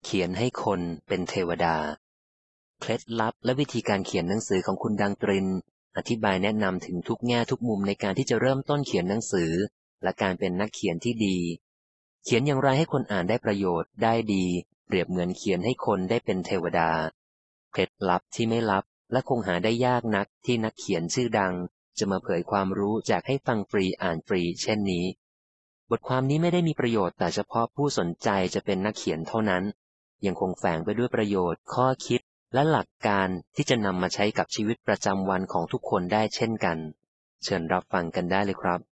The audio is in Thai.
เขียนให้คนเป็นเทวดาเคล็ดลับและวิธีการเขียนหนังสือของคุณดังตรินอธิบายแนะนำถึงทุกแง่ทุกมุมในการที่จะเริ่มต้นเขียนหนังสือและการเป็นนักเขียนที่ดีเขียนอย่างไรให้คนอ่านได้ประโยชน์ได้ดีเปรียบเหมือนเขียนให้คนได้เป็นเทวดาเคล็ดลับที่ไม่ลับและคงหาได้ยากนักที่นักเขียนชื่อดังจะมาเผยความรู้แจกให้ฟังฟรีอ่านฟรีเช่นนี้บทความนี้ไม่ได้มีประโยชน์แต่เฉพาะผู้สนใจจะเป็นนักเขียนเท่านั้นยังคงแฝงไปด้วยประโยชน์ข้อคิดและหลักการที่จะนำมาใช้กับชีวิตประจำวันของทุกคนได้เช่นกันเชิญรับฟังกันได้เลยครับ